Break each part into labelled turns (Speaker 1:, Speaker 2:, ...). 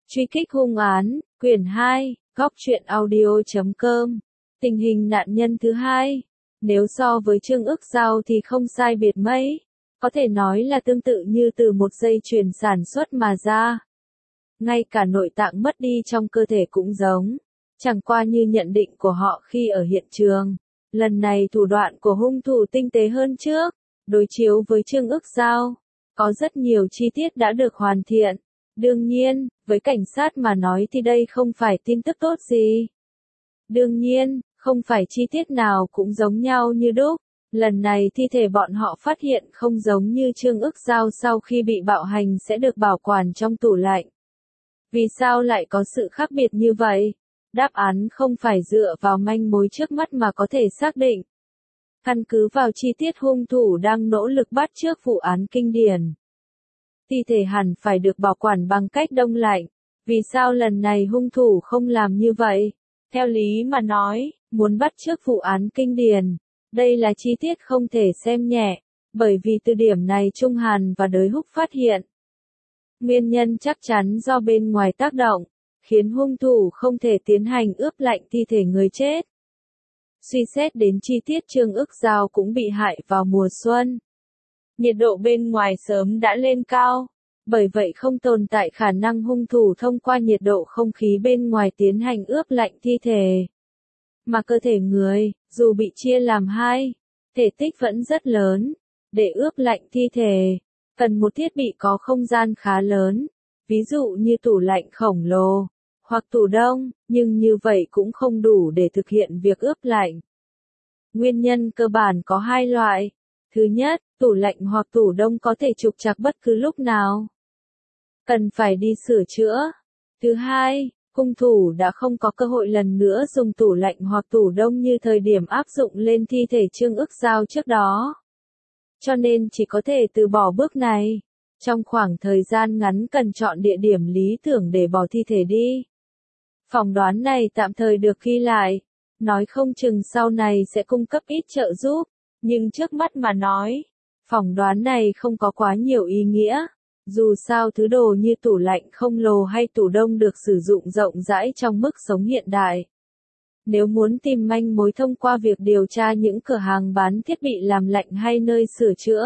Speaker 1: Truy kích hung án, quyển 2, góc truyện audio.com. Tình hình nạn nhân thứ hai, nếu so với Trương Ức Dao thì không sai biệt mấy, có thể nói là tương tự như từ một dây chuyền sản xuất mà ra. Ngay cả nội tạng mất đi trong cơ thể cũng giống, chẳng qua như nhận định của họ khi ở hiện trường. Lần này thủ đoạn của hung thủ tinh tế hơn trước, đối chiếu với Trương Ức Dao, có rất nhiều chi tiết đã được hoàn thiện. Đương nhiên, với cảnh sát mà nói thì đây không phải tin tức tốt gì. Đương nhiên, không phải chi tiết nào cũng giống nhau như đúc. Lần này thi thể bọn họ phát hiện không giống như Trương Ức Dao sau khi bị bạo hành sẽ được bảo quản trong tủ lạnh. Vì sao lại có sự khác biệt như vậy? Đáp án không phải dựa vào manh mối trước mắt mà có thể xác định. Căn cứ vào chi tiết hung thủ đang nỗ lực bắt chước vụ án kinh điển. Thi thể hẳn phải được bảo quản bằng cách đông lạnh. Vì sao lần này hung thủ không làm như vậy? Theo lý mà nói, muốn bắt chước vụ án kinh điển, đây là chi tiết không thể xem nhẹ, bởi vì từ điểm này Trung Hàn và Đới Húc phát hiện. Nguyên nhân chắc chắn do bên ngoài tác động, khiến hung thủ không thể tiến hành ướp lạnh thi thể người chết. Suy xét đến chi tiết Trương Ức Dao cũng bị hại vào mùa xuân. Nhiệt độ bên ngoài sớm đã lên cao, bởi vậy không tồn tại khả năng hung thủ thông qua nhiệt độ không khí bên ngoài tiến hành ướp lạnh thi thể. Mà cơ thể người, dù bị chia làm hai, thể tích vẫn rất lớn. Để ướp lạnh thi thể, cần một thiết bị có không gian khá lớn, ví dụ như tủ lạnh khổng lồ, hoặc tủ đông, nhưng như vậy cũng không đủ để thực hiện việc ướp lạnh. Nguyên nhân cơ bản có hai loại. Thứ nhất, tủ lạnh hoặc tủ đông có thể trục trặc bất cứ lúc nào, cần phải đi sửa chữa. Thứ hai, hung thủ đã không có cơ hội lần nữa dùng tủ lạnh hoặc tủ đông như thời điểm áp dụng lên thi thể Trương Ức Dao trước đó. Cho nên chỉ có thể từ bỏ bước này. Trong khoảng thời gian ngắn cần chọn địa điểm lý tưởng để bỏ thi thể đi. Phỏng đoán này tạm thời được ghi lại, nói không chừng sau này sẽ cung cấp ít trợ giúp, nhưng trước mắt mà nói, phỏng đoán này không có quá nhiều ý nghĩa. Dù sao thứ đồ như tủ lạnh không lồ hay tủ đông được sử dụng rộng rãi trong mức sống hiện đại. Nếu muốn tìm manh mối thông qua việc điều tra những cửa hàng bán thiết bị làm lạnh hay nơi sửa chữa,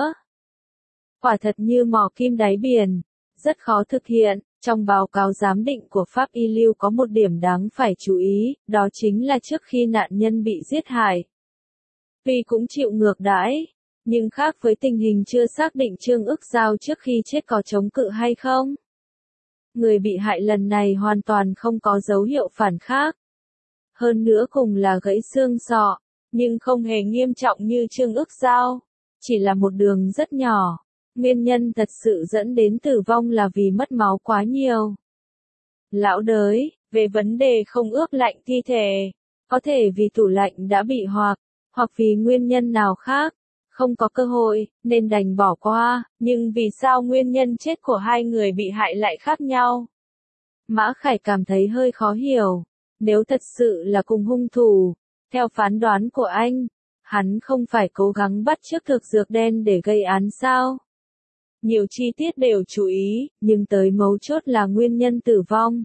Speaker 1: quả thật như mò kim đáy biển, rất khó thực hiện. Trong báo cáo giám định của Pháp Y Lưu có một điểm đáng phải chú ý, đó chính là trước khi nạn nhân bị giết hại, tuy cũng chịu ngược đãi, nhưng khác với tình hình chưa xác định Trương Ức Dao trước khi chết có chống cự hay không. Người bị hại lần này hoàn toàn không có dấu hiệu phản kháng. Hơn nữa cùng là gãy xương sọ, nhưng không hề nghiêm trọng như Trương Ức Dao, chỉ là một đường rất nhỏ. Nguyên nhân thật sự dẫn đến tử vong là vì mất máu quá nhiều. Lão Đới, về vấn đề không ướp lạnh thi thể, có thể vì tủ lạnh đã bị hoặc vì nguyên nhân nào khác, không có cơ hội, nên đành bỏ qua, nhưng vì sao nguyên nhân chết của hai người bị hại lại khác nhau? Mã Khải cảm thấy hơi khó hiểu, nếu thật sự là cùng hung thủ, theo phán đoán của anh, hắn không phải cố gắng bắt chước thực dược đen để gây án sao? Nhiều chi tiết đều chú ý, nhưng tới mấu chốt là nguyên nhân tử vong.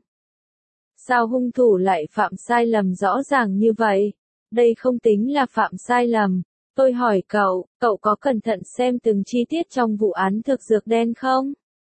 Speaker 1: Sao hung thủ lại phạm sai lầm rõ ràng như vậy? Đây không tính là phạm sai lầm. Tôi hỏi cậu có cẩn thận xem từng chi tiết trong vụ án thực dược đen không?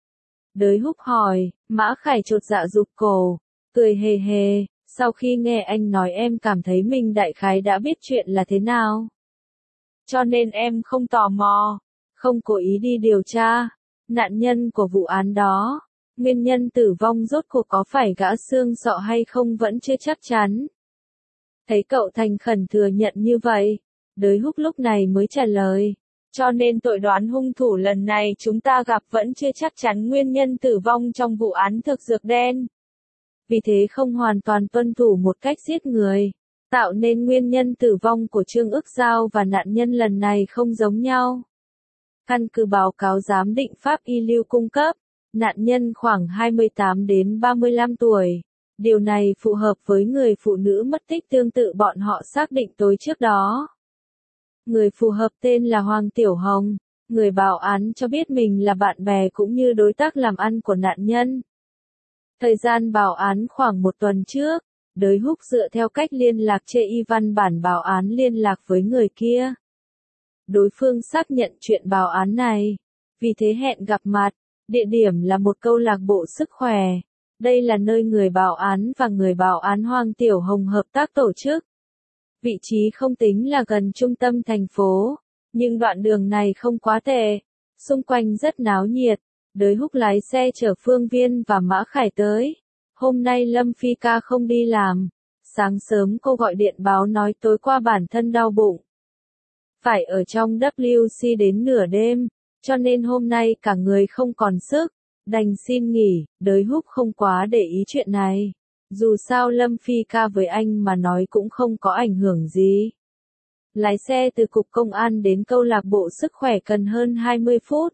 Speaker 1: Đới Húc hỏi, Mã Khải chột dạ rụt cổ, cười hề hề, sau khi nghe anh nói em cảm thấy mình đại khái đã biết chuyện là thế nào. Cho nên em không tò mò, không cố ý đi điều tra. Nạn nhân của vụ án đó, nguyên nhân tử vong rốt cuộc có phải gã xương sọ hay không vẫn chưa chắc chắn. Thấy cậu thành khẩn thừa nhận như vậy, Đới Húc lúc này mới trả lời. Cho nên tội đoán hung thủ lần này chúng ta gặp vẫn chưa chắc chắn nguyên nhân tử vong trong vụ án thực dược đen. Vì thế không hoàn toàn tuân thủ một cách giết người, tạo nên nguyên nhân tử vong của Trương Ức Dao và nạn nhân lần này không giống nhau. Căn cứ báo cáo giám định Pháp Y Lưu cung cấp, nạn nhân khoảng 28 đến 35 tuổi. Điều này phù hợp với người phụ nữ mất tích tương tự bọn họ xác định tối trước đó. Người phù hợp tên là Hoàng Tiểu Hồng. Người báo án cho biết mình là bạn bè cũng như đối tác làm ăn của nạn nhân. Thời gian báo án khoảng một tuần trước, Đới Húc dựa theo cách liên lạc chê y văn bản báo án liên lạc với người kia. Đối phương xác nhận chuyện báo án này, vì thế hẹn gặp mặt, địa điểm là một câu lạc bộ sức khỏe. Đây là nơi người báo án và người báo án Hoàng Tiểu Hồng hợp tác tổ chức. Vị trí không tính là gần trung tâm thành phố, nhưng đoạn đường này không quá tệ, xung quanh rất náo nhiệt. Đới Húc lái xe chở Phương Viên và Mã Khải tới. Hôm nay Lâm Phi ca không đi làm. Sáng sớm cô gọi điện báo nói tối qua bản thân đau bụng. Phải ở trong WC đến nửa đêm, cho nên hôm nay cả người không còn sức, đành xin nghỉ. Đới Húc không quá để ý chuyện này. Dù sao Lâm Phi ca với anh mà nói cũng không có ảnh hưởng gì. Lái xe từ cục công an đến câu lạc bộ sức khỏe cần hơn 20 phút.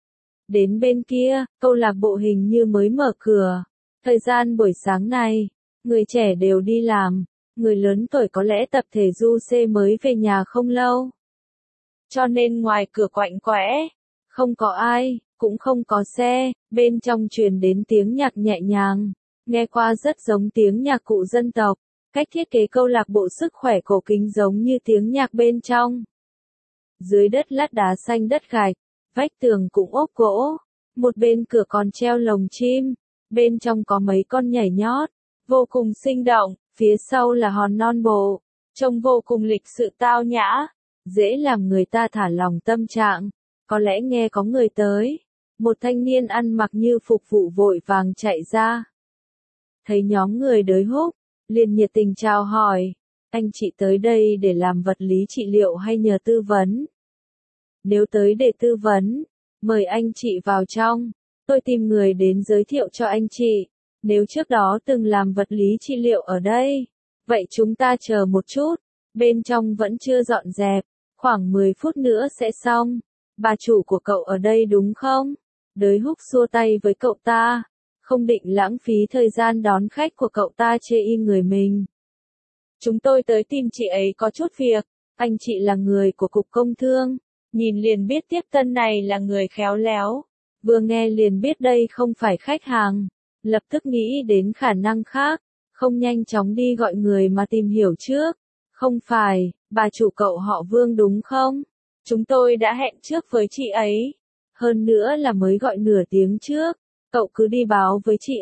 Speaker 1: Đến bên kia, câu lạc bộ hình như mới mở cửa. Thời gian buổi sáng này, người trẻ đều đi làm, người lớn tuổi có lẽ tập thể du xe mới về nhà không lâu. Cho nên ngoài cửa quạnh quẽ, không có ai, cũng không có xe, bên trong truyền đến tiếng nhạc nhẹ nhàng, nghe qua rất giống tiếng nhạc cụ dân tộc. Cách thiết kế câu lạc bộ sức khỏe cổ kính giống như tiếng nhạc bên trong. Dưới đất lát đá xanh đất gạch, vách tường cũng ốp gỗ, một bên cửa còn treo lồng chim, bên trong có mấy con nhảy nhót, vô cùng sinh động, phía sau là hòn non bộ, trông vô cùng lịch sự tao nhã, dễ làm người ta thả lòng tâm trạng. Có lẽ nghe có người tới, một thanh niên ăn mặc như phục vụ vội vàng chạy ra. Thấy nhóm người Đới Húc, liền nhiệt tình chào hỏi, anh chị tới đây để làm vật lý trị liệu hay nhờ tư vấn? Nếu tới để tư vấn, mời anh chị vào trong, tôi tìm người đến giới thiệu cho anh chị. Nếu trước đó từng làm vật lý trị liệu ở đây, vậy chúng ta chờ một chút, bên trong vẫn chưa dọn dẹp, khoảng 10 phút nữa sẽ xong. Bà chủ của cậu ở đây đúng không? Đới Húc xua tay với cậu ta, không định lãng phí thời gian đón khách của cậu ta chê y người mình. Chúng tôi tới tìm chị ấy có chút việc, anh chị là người của Cục Công Thương, nhìn liền biết tiếp tân này là người khéo léo. Vừa nghe liền biết đây không phải khách hàng, lập tức nghĩ đến khả năng khác, không nhanh chóng đi gọi người mà tìm hiểu trước. Không phải, bà chủ cậu họ Vương đúng không? Chúng tôi đã hẹn trước với chị ấy. Hơn nữa là mới gọi nửa tiếng trước, cậu cứ đi báo với chị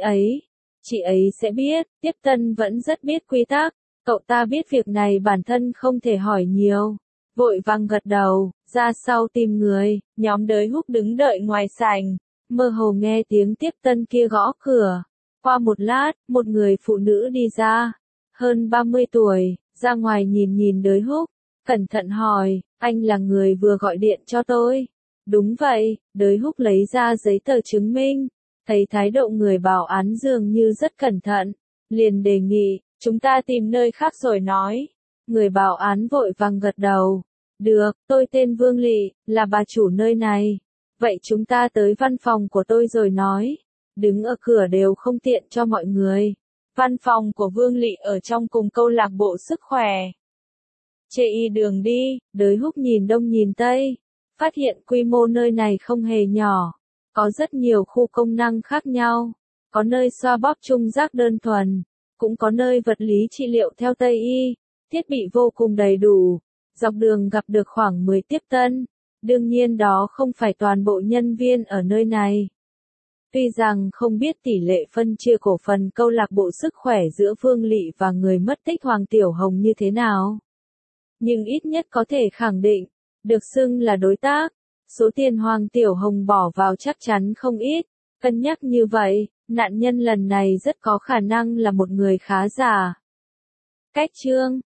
Speaker 1: ấy sẽ biết. Tiếp tân vẫn rất biết quy tắc, cậu ta biết việc này bản thân không thể hỏi nhiều. Vội vàng gật đầu, ra sau tìm người, nhóm Đới Húc đứng đợi ngoài sảnh, mơ hồ nghe tiếng tiếp tân kia gõ cửa. Qua một lát, một người phụ nữ đi ra, hơn 30 tuổi, ra ngoài nhìn nhìn Đới Húc, cẩn thận hỏi, anh là người vừa gọi điện cho tôi. Đúng vậy, Đới Húc lấy ra giấy tờ chứng minh, thấy thái độ người báo án dường như rất cẩn thận, liền đề nghị, chúng ta tìm nơi khác rồi nói. Người báo án vội vàng gật đầu. Được, tôi tên Vương Lị, là bà chủ nơi này. Vậy chúng ta tới văn phòng của tôi rồi nói. Đứng ở cửa đều không tiện cho mọi người. Văn phòng của Vương Lị ở trong cùng câu lạc bộ sức khỏe. Chê y đường đi, Đới Húc nhìn đông nhìn tây. Phát hiện quy mô nơi này không hề nhỏ. Có rất nhiều khu công năng khác nhau. Có nơi xoa bóp trung giác đơn thuần. Cũng có nơi vật lý trị liệu theo Tây y. Thiết bị vô cùng đầy đủ. Dọc đường gặp được khoảng 10 tiếp tân. Đương nhiên đó không phải toàn bộ nhân viên ở nơi này. Tuy rằng không biết tỷ lệ phân chia cổ phần câu lạc bộ sức khỏe giữa Vương Lị và người mất tích Hoàng Tiểu Hồng như thế nào. Nhưng ít nhất có thể khẳng định, được xưng là đối tác. Số tiền Hoàng Tiểu Hồng bỏ vào chắc chắn không ít. Cân nhắc như vậy, nạn nhân lần này rất có khả năng là một người khá giả. Cách chương